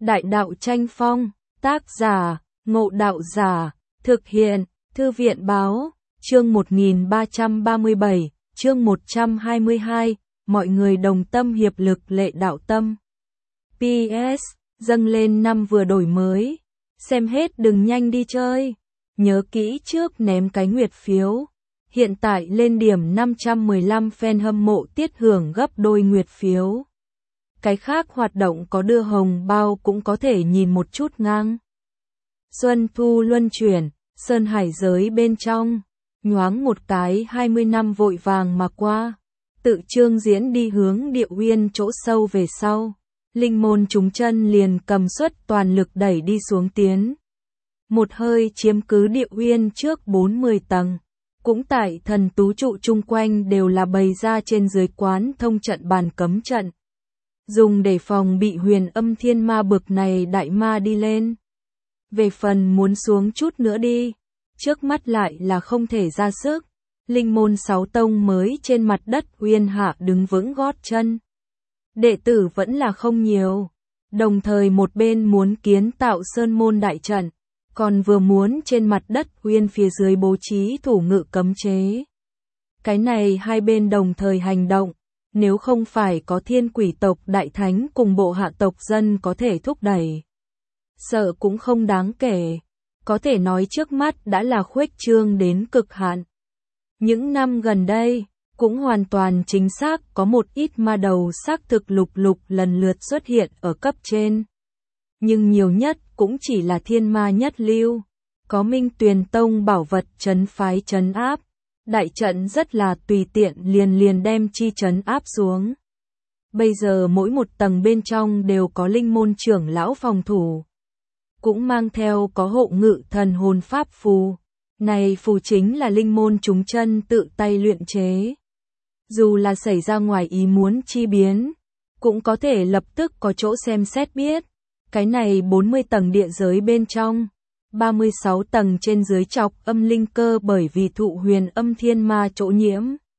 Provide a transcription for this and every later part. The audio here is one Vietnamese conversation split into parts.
Đại đạo tranh phong, tác giả, Ngộ Đạo Giả, thực hiện, Thư viện Báo, chương 1337, chương 122, mọi người đồng tâm hiệp lực lệ đạo tâm. PS, dâng lên năm vừa đổi mới, xem hết đừng nhanh đi chơi, nhớ kỹ trước ném cái nguyệt phiếu. Hiện tại lên điểm 515 fan hâm mộ tiết hưởng gấp đôi nguyệt phiếu. Cái khác hoạt động có đưa hồng bao cũng có thể nhìn một chút ngang. Xuân thu luân chuyển, sơn hải giới bên trong, nhoáng một cái 20 năm vội vàng mà qua. Tự chương diễn đi hướng Địa Uyên chỗ sâu về sau, linh môn chúng chân liền cầm suất toàn lực đẩy đi xuống tiến. Một hơi chiếm cứ Địa Uyên trước 40 tầng. Cũng tại thần tú trụ chung quanh đều là bày ra trên dưới quán thông trận bàn cấm trận. Dùng để phòng bị huyền âm thiên ma bực này đại ma đi lên. Về phần muốn xuống chút nữa đi, trước mắt lại là không thể ra sức. Linh môn 6 tông mới trên mặt đất Uyên Hạ đứng vững gót chân. Đệ tử vẫn là không nhiều. Đồng thời một bên muốn kiến tạo sơn môn đại trận, còn vừa muốn trên mặt đất Uyên phía dưới bố trí thủ ngự cấm chế. Cái này hai bên đồng thời hành động, nếu không phải có thiên quỷ tộc đại thánh cùng bộ hạ tộc dân có thể thúc đẩy, sợ cũng không đáng kể, có thể nói trước mắt đã là khuếch trương đến cực hạn. Những năm gần đây, cũng hoàn toàn chính xác có một ít ma đầu xác thực lục lần lượt xuất hiện ở cấp trên. Nhưng nhiều nhất cũng chỉ là thiên ma nhất lưu, có Minh Tuyền Tông bảo vật trấn phái trấn áp, đại trận rất là tùy tiện liền đem chi trấn áp xuống. Bây giờ mỗi một tầng bên trong đều có linh môn trưởng lão phòng thủ, cũng mang theo có hộ ngự thần hồn pháp phù. Này phù chính là linh môn chúng chân tự tay luyện chế. Dù là xảy ra ngoài ý muốn chi biến, cũng có thể lập tức có chỗ xem xét biết. Cái này 40 tầng địa giới bên trong, 36 tầng trên dưới chọc âm linh cơ bởi vì thụ huyền âm thiên ma chỗ nhiễm.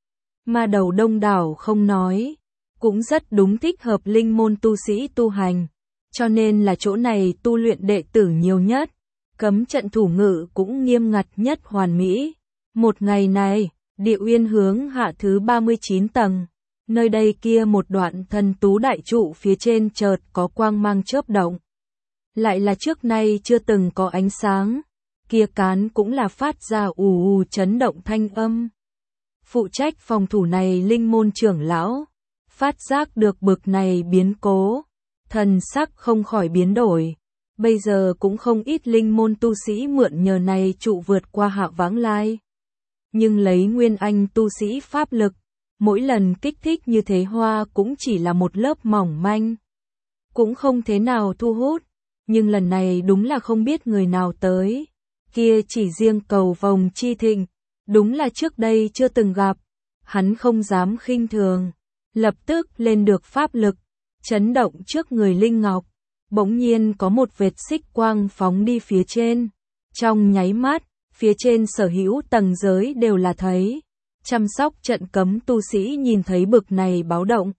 Ma đầu đông đảo không nói, cũng rất đúng thích hợp linh môn tu sĩ tu hành, cho nên là chỗ này tu luyện đệ tử nhiều nhất, cấm trận thủ ngự cũng nghiêm ngặt nhất hoàn mỹ. Một ngày này, Địa Uyên hướng hạ thứ 39 tầng. Nơi đây kia một đoạn thần tú đại trụ phía trên chợt có quang mang chớp động. Lại là trước nay chưa từng có ánh sáng, kia cán cũng là phát ra ù chấn động thanh âm. Phụ trách phòng thủ này linh môn trưởng lão, phát giác được bực này biến cố, thần sắc không khỏi biến đổi. Bây giờ cũng không ít linh môn tu sĩ mượn nhờ này trụ vượt qua hạ vãng lai. Nhưng lấy nguyên anh tu sĩ pháp lực, mỗi lần kích thích như thế hoa cũng chỉ là một lớp mỏng manh, cũng không thế nào thu hút. Nhưng lần này đúng là không biết người nào tới, kia chỉ riêng cầu vồng chi thịnh, đúng là trước đây chưa từng gặp, hắn không dám khinh thường, lập tức lên được pháp lực, chấn động trước người linh ngọc, bỗng nhiên có một vệt xích quang phóng đi phía trên, trong nháy mắt, phía trên sở hữu tầng giới đều là thấy, chăm sóc trận cấm tu sĩ nhìn thấy bực này báo động,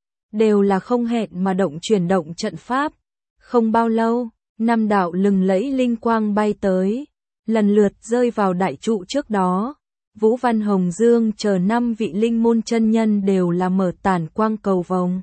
đều là không hẹn mà động chuyển động trận pháp. Không bao lâu, 5 đạo lừng lẫy linh quang bay tới, lần lượt rơi vào đại trụ trước đó. Vũ Văn Hồng Dương chờ 5 vị linh môn chân nhân đều là mở tản quang cầu vồng.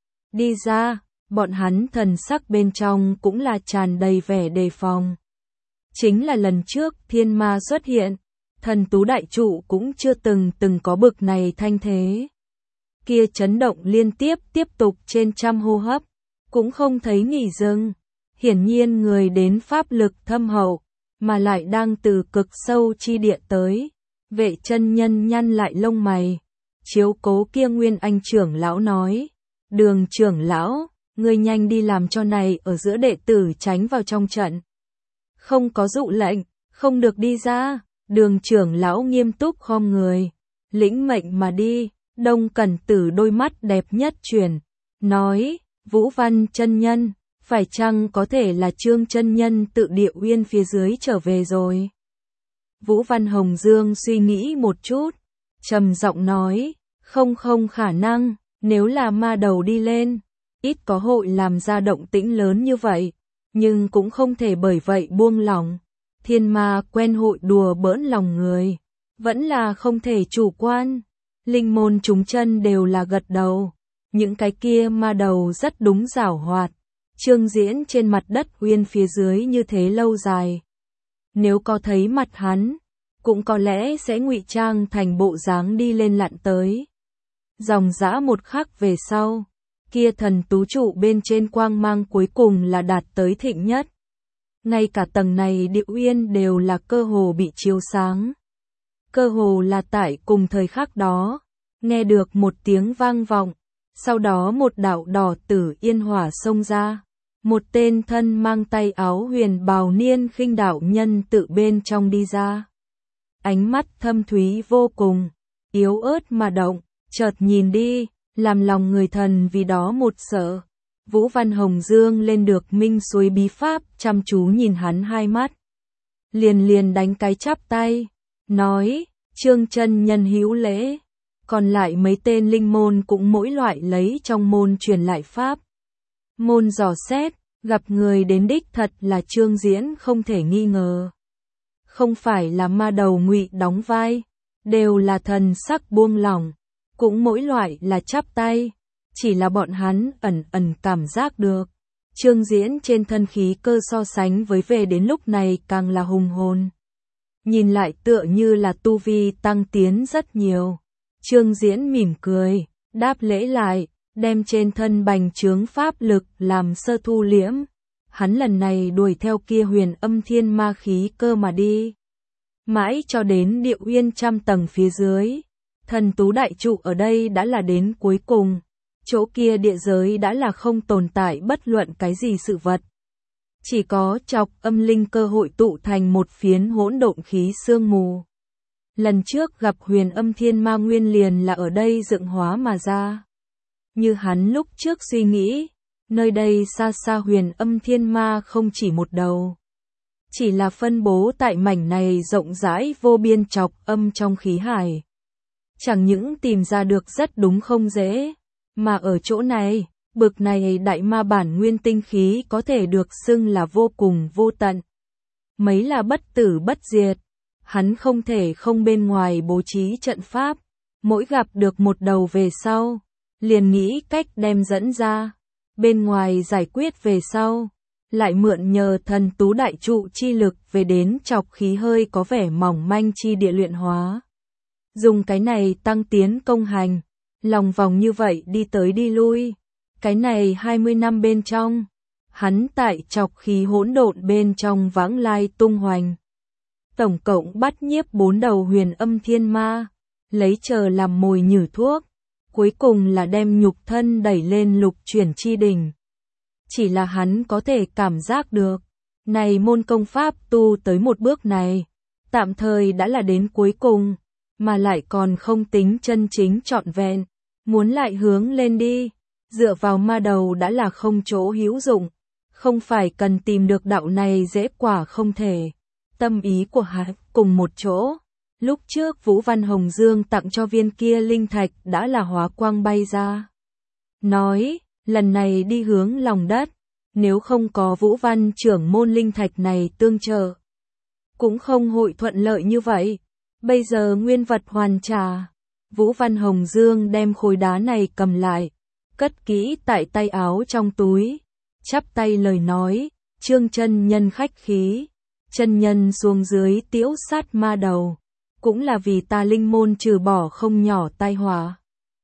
Đi ra, bọn hắn thần sắc bên trong cũng là tràn đầy vẻ đề phòng. Chính là lần trước thiên ma xuất hiện, thần tú đại trụ cũng chưa từng có bực này thanh thế. Kia chấn động liên tiếp tục trên trăm hô hấp, cũng không thấy nghỉ dừng. Hiển nhiên người đến pháp lực thâm hậu, mà lại đang từ cực sâu chi địa tới. Vệ chân nhân nhăn lại lông mày, chiếu cố kia nguyên anh trưởng lão nói, Đường trưởng lão, ngươi nhanh đi làm cho này ở giữa đệ tử tránh vào trong trận. Không có dụ lệnh, không được đi ra. Đường trưởng lão nghiêm túc khom người, lĩnh mệnh mà đi. Đông Cẩn Tử đôi mắt đẹp nhất chuyển, nói, Vũ Văn chân nhân, phải chăng có thể là Trương chân nhân tự Địa Uyên phía dưới trở về rồi? Vũ Văn Hồng Dương suy nghĩ một chút, trầm giọng nói, không khả năng, nếu là ma đầu đi lên, ít có hội làm ra động tĩnh lớn như vậy, nhưng cũng không thể bởi vậy buông lỏng. Thiên ma quen hội đùa bỡn lòng người, vẫn là không thể chủ quan. Linh môn chúng chân đều là gật đầu, những cái kia ma đầu rất đúng giảo hoạt. Trương Diễn trên mặt đất uyên phía dưới như thế lâu dài. Nếu có thấy mặt hắn, cũng có lẽ sẽ ngụy trang thành bộ dáng đi lên lặn tới. Dòng dã một khắc về sau, kia thần tú trụ bên trên quang mang cuối cùng là đạt tới thịnh nhất. Ngay cả tầng này địa uyên đều là cơ hồ bị chiếu sáng. Cơ hồ là tại cùng thời khắc đó, nghe được một tiếng vang vọng, sau đó một đạo đỏ tử yên hỏa xông ra. Một tên thân mang tay áo huyền bào niên khinh đạo nhân tự bên trong đi ra. Ánh mắt thâm thúy vô cùng, yếu ớt mà động, chợt nhìn đi, làm lòng người thần vì đó một sợ. Vũ Văn Hồng Dương lên được minh suối bí pháp, chăm chú nhìn hắn hai mắt. Liền đánh cái chắp tay, nói, Trương chân nhân hữu lễ. Còn lại mấy tên linh môn cũng mỗi loại lấy trong môn truyền lại pháp. Môn dò xét, gặp người đến đích thật là Trương Diễn không thể nghi ngờ. Không phải là ma đầu ngụy đóng vai, đều là thần sắc buông lỏng, cũng mỗi loại là chắp tay, chỉ là bọn hắn ẩn cảm giác được. Trương Diễn trên thân khí cơ so sánh với về đến lúc này càng là hùng hồn. Nhìn lại tựa như là tu vi tăng tiến rất nhiều. Trương Diễn mỉm cười, đáp lễ lại, đem trên thân bành trướng pháp lực làm sơ thu liễm. Hắn lần này đuổi theo kia huyền âm thiên ma khí cơ mà đi. Mãi cho đến địa uyên trăm tầng phía dưới. Thần tú đại trụ ở đây đã là đến cuối cùng. Chỗ kia địa giới đã là không tồn tại bất luận cái gì sự vật. Chỉ có chọc âm linh cơ hội tụ thành một phiến hỗn độn khí sương mù. Lần trước gặp huyền âm thiên ma nguyên liền là ở đây dựng hóa mà ra. Như hắn lúc trước suy nghĩ, nơi đây xa xa huyền âm thiên ma không chỉ một đầu. Chỉ là phân bố tại mảnh này rộng rãi vô biên chọc âm trong khí hải. Chẳng những tìm ra được rất đúng không dễ, mà ở chỗ này, bực này đại ma bản nguyên tinh khí có thể được xưng là vô cùng vô tận. Mấy là bất tử bất diệt, hắn không thể không bên ngoài bố trí trận pháp, mỗi gặp được một đầu về sau, liền nghĩ cách đem dẫn ra, bên ngoài giải quyết về sau, lại mượn nhờ thần tú đại trụ chi lực về đến chọc khí hơi có vẻ mỏng manh chi địa luyện hóa. Dùng cái này tăng tiến công hành, lòng vòng như vậy đi tới đi lui, cái này 20 năm bên trong, hắn tại chọc khí hỗn độn bên trong vãng lai tung hoành. Tổng cộng bắt nhiếp 4 đầu huyền âm thiên ma, lấy chờ làm mồi nhử thuốc, cuối cùng là đem nhục thân đẩy lên lục chuyển chi đỉnh. Chỉ là hắn có thể cảm giác được, này môn công pháp tu tới một bước này, tạm thời đã là đến cuối cùng, mà lại còn không tính chân chính trọn vẹn, muốn lại hướng lên đi, dựa vào ma đầu đã là không chỗ hữu dụng, không phải cần tìm được đạo này dễ quả không thể. Tâm ý của hắn cùng một chỗ, lúc trước Vũ Văn Hồng Dương tặng cho viên kia linh thạch đã là hóa quang bay ra. Nói, lần này đi hướng lòng đất, nếu không có Vũ Văn trưởng môn linh thạch này tương trợ, cũng không hội thuận lợi như vậy. Bây giờ nguyên vật hoàn trả, Vũ Văn Hồng Dương đem khối đá này cầm lại, cất kỹ tại tay áo trong túi, chắp tay lời nói, Trương chân nhân khách khí. Chân nhân xuống dưới tiễu sát ma đầu, cũng là vì ta linh môn trừ bỏ không nhỏ tai họa.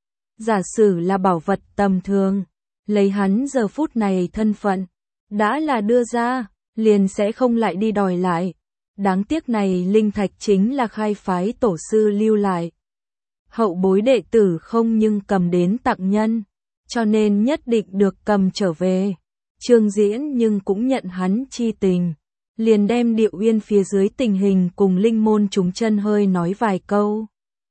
Giả sử là bảo vật tầm thường, lấy hắn giờ phút này thân phận, đã là đưa ra, liền sẽ không lại đi đòi lại. Đáng tiếc này linh thạch chính là khai phái tổ sư lưu lại. Hậu bối đệ tử không nhưng cầm đến tặng nhân, cho nên nhất định được cầm trở về. Trương Diễn nhưng cũng nhận hắn chi tình. Liền đem địa uyên phía dưới tình hình cùng linh môn chúng chân hơi nói vài câu.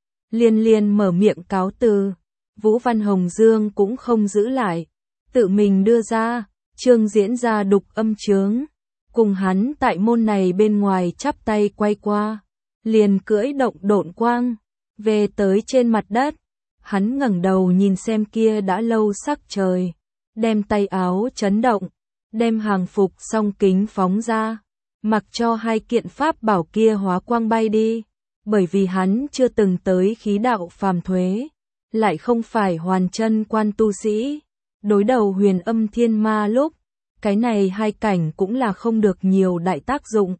Liền mở miệng cáo từ, Vũ Văn Hồng Dương cũng không giữ lại, tự mình đưa ra, Trương Diễn ra đục âm chướng, cùng hắn tại môn này bên ngoài chắp tay quay qua, liền cưỡi động độn quang, về tới trên mặt đất, hắn ngẩng đầu nhìn xem kia đã lâu sắc trời, đem tay áo chấn động, đem hàng phục song kính phóng ra, mặc cho hai kiện pháp bảo kia hóa quang bay đi, bởi vì hắn chưa từng tới khí đạo phàm thuế, lại không phải hoàn chân quan tu sĩ, đối đầu huyền âm thiên ma lúc, cái này hai cảnh cũng là không được nhiều đại tác dụng.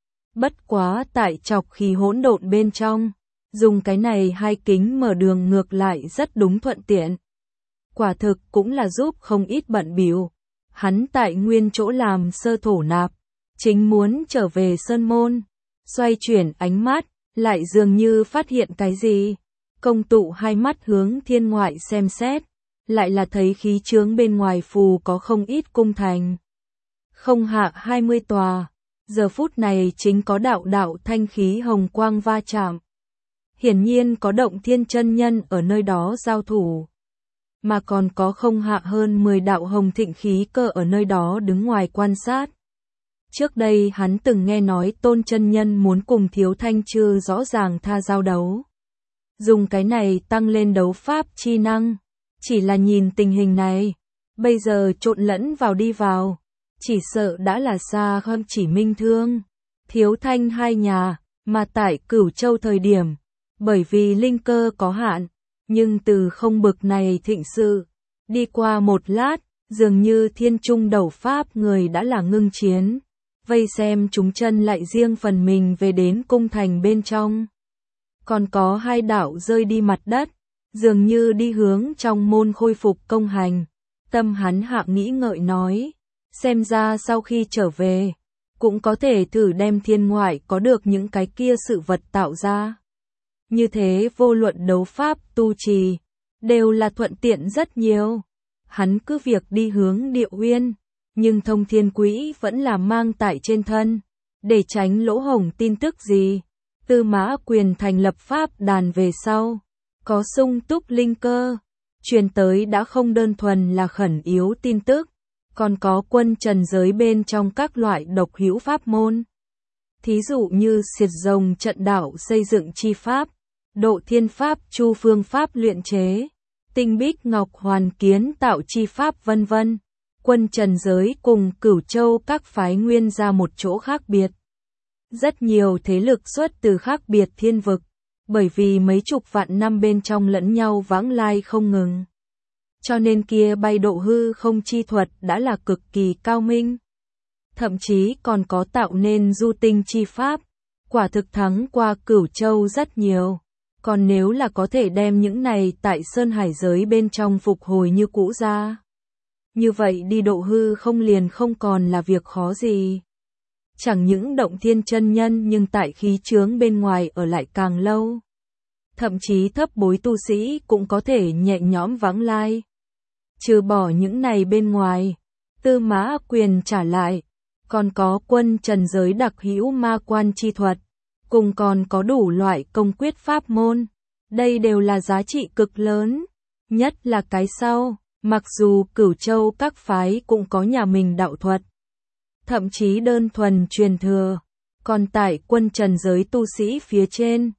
Bất quá tại chọc khí hỗn độn bên trong, dùng cái này hai kính mở đường ngược lại rất đúng thuận tiện. Quả thực cũng là giúp không ít bận bịu. Hắn tại nguyên chỗ làm sơ thổ nạp, chính muốn trở về sơn môn, xoay chuyển ánh mắt, lại dường như phát hiện cái gì. Công tụ hai mắt hướng thiên ngoại xem xét, lại là thấy khí chướng bên ngoài phù có không ít cung thành. Không hạ 20 tòa, giờ phút này chính có đạo đạo thanh khí hồng quang va chạm. Hiển nhiên có động thiên chân nhân ở nơi đó giao thủ. Mà còn có không hạ hơn 10 đạo hồng thịnh khí cơ ở nơi đó đứng ngoài quan sát. Trước đây hắn từng nghe nói Tôn chân nhân muốn cùng Thiếu Thanh Chư rõ ràng tha giao đấu. Dùng cái này tăng lên đấu pháp chi năng. Chỉ là nhìn tình hình này, bây giờ trộn lẫn vào đi vào, chỉ sợ đã là xa hơn chỉ Minh Thương, Thiếu Thanh hai nhà, mà tại Cửu Châu thời điểm, bởi vì linh cơ có hạn, nhưng từ không bực này thịnh sự, đi qua một lát, dường như thiên trung đầu pháp người đã là ngưng chiến, vây xem chúng chân lại riêng phần mình về đến cung thành bên trong. Còn có hai đạo rơi đi mặt đất, dường như đi hướng trong môn khôi phục công hành. Tâm hắn hạ nghĩ ngợi nói, xem ra sau khi trở về, cũng có thể thử đem thiên ngoại có được những cái kia sự vật tạo ra. Như thế vô luận đấu pháp tu trì, đều là thuận tiện rất nhiều. Hắn cứ việc đi hướng Địa Uyên, nhưng thông thiên quỹ vẫn là mang tại trên thân, để tránh lỗ hổng tin tức gì. Tư Mã Quyền thành lập pháp đàn về sau, có sung túc linh cơ, truyền tới đã không đơn thuần là khẩn yếu tin tức, còn có quân trần giới bên trong các loại độc hữu pháp môn. Thí dụ như xiệt rồng trận đạo xây dựng chi pháp, độ thiên pháp chu phương pháp luyện chế, tinh bích ngọc hoàn kiến tạo chi pháp vân vân. Quân trần giới cùng Cửu Châu các phái nguyên ra một chỗ khác biệt. Rất nhiều thế lực xuất từ khác biệt thiên vực, bởi vì mấy chục vạn năm bên trong lẫn nhau vãng lai không ngừng. Cho nên kia bay độ hư không chi thuật đã là cực kỳ cao minh. Thậm chí còn có tạo nên du tinh chi pháp, quả thực thắng qua Cửu Châu rất nhiều. Còn nếu là có thể đem những này tại Sơn Hải giới bên trong phục hồi như cũ ra, như vậy đi độ hư không liền không còn là việc khó gì. Chẳng những động thiên chân nhân nhưng tại khí chướng bên ngoài ở lại càng lâu. Thậm chí thấp bối tu sĩ cũng có thể nhẹ nhõm vãng lai. Trừ bỏ những này bên ngoài, Tư Mã Quyền trả lại, còn có quân trần giới đặc hữu ma quan chi thuật, cùng còn có đủ loại công quyết pháp môn. Đây đều là giá trị cực lớn, nhất là cái sau, mặc dù Cửu Châu các phái cũng có nhà mình đạo thuật, thậm chí đơn thuần truyền thừa, còn tại quân trần giới tu sĩ phía trên,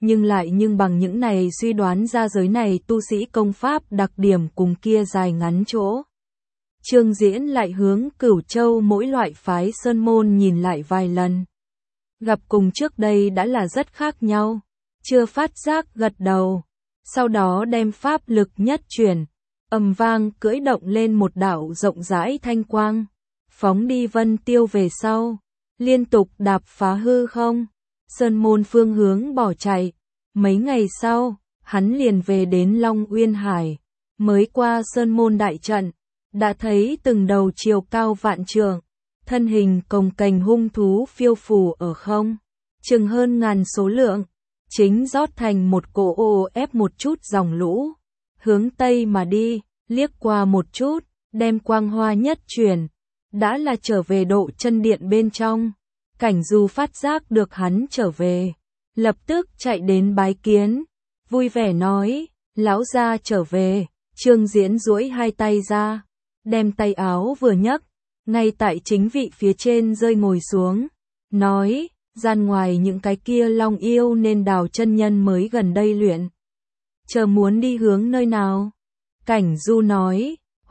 nhưng bằng những này suy đoán ra giới này tu sĩ công pháp đặc điểm cùng kia dài ngắn chỗ. Trương Diễn lại hướng Cửu Châu mỗi loại phái sơn môn nhìn lại vài lần. Gặp cùng trước đây đã là rất khác nhau, chưa phát giác gật đầu, sau đó đem pháp lực nhất chuyển, ầm vang cưỡi động lên một đạo rộng rãi thanh quang, phóng đi vân tiêu về sau, liên tục đạp phá hư không, sơn môn phương hướng bỏ chạy. Mấy ngày sau, hắn liền về đến Long Uyên Hải, mới qua sơn môn đại trận, đã thấy từng đầu chiều cao vạn trượng, thân hình cồng kềnh hung thú phiêu phù ở không, chừng hơn ngàn số lượng, chính rót thành một cỗ ô ép một chút dòng lũ, hướng tây mà đi, liếc qua một chút, đem quang hoa nhất chuyển, đã là trở về độ chân điện bên trong. Cảnh Du phát giác được hắn trở về, lập tức chạy đến bái kiến, vui vẻ nói, lão gia trở về. Trương Diễn duỗi hai tay ra, đem tay áo vừa nhấc, ngay tại chính vị phía trên rơi ngồi xuống, nói, gian ngoài những cái kia long yêu nên Đào chân nhân mới gần đây luyện. Chờ muốn đi hướng nơi nào? Cảnh Du nói,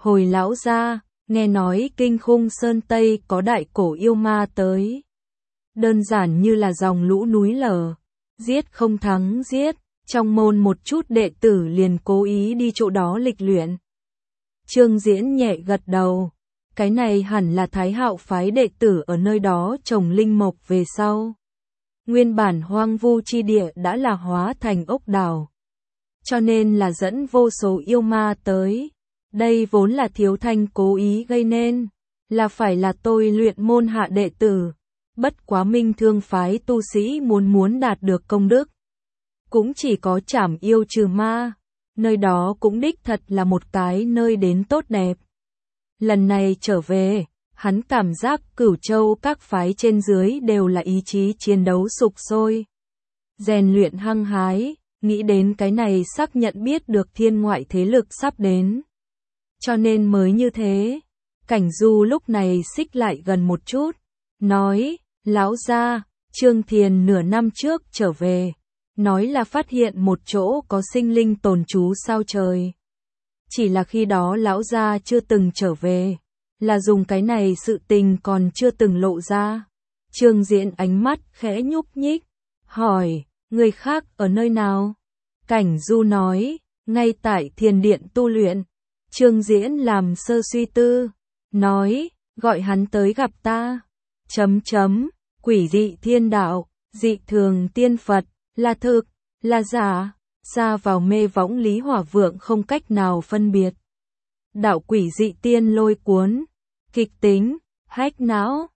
Hồi lão gia, nghe nói Kinh Khung Sơn Tây có đại cổ yêu ma tới. Đơn giản như là dòng lũ núi lở, giết không thắng giết, trong môn một chút đệ tử liền cố ý đi chỗ đó lịch luyện. Trương Diễn nhẹ gật đầu, cái này hẳn là Thái Hạo phái đệ tử ở nơi đó trồng linh mộc về sau. Nguyên bản hoang vu chi địa đã là hóa thành ốc đảo, cho nên là dẫn vô số yêu ma tới. Đây vốn là Thiếu Thanh cố ý gây nên, là phải là tôi luyện môn hạ đệ tử. Bất quá Minh Thương phái tu sĩ muốn đạt được công đức, cũng chỉ có trảm yêu trừ ma, nơi đó cũng đích thật là một cái nơi đến tốt đẹp. Lần này trở về, hắn cảm giác Cửu Châu các phái trên dưới đều là ý chí chiến đấu sục sôi, rèn luyện hăng hái, nghĩ đến cái này xác nhận biết được thiên ngoại thế lực sắp đến. Cho nên mới như thế. Cảnh Du lúc này xích lại gần một chút, nói, lão gia, Trương Thiền nửa năm trước trở về, nói là phát hiện một chỗ có sinh linh tồn trú sao trời. Chỉ là khi đó lão gia chưa từng trở về, là dùng cái này sự tình còn chưa từng lộ ra. Trương Diễn ánh mắt khẽ nhúc nhích, hỏi, người khác ở nơi nào? Cảnh Du nói, ngay tại thiền điện tu luyện. Trương Diễn làm sơ suy tư, nói, gọi hắn tới gặp ta. Quỷ dị thiên đạo, dị thường tiên Phật, là thực, là giả, ra vào mê võng Lý Hỏa Vượng không cách nào phân biệt. Đạo quỷ dị tiên lôi cuốn, kịch tính, hách não,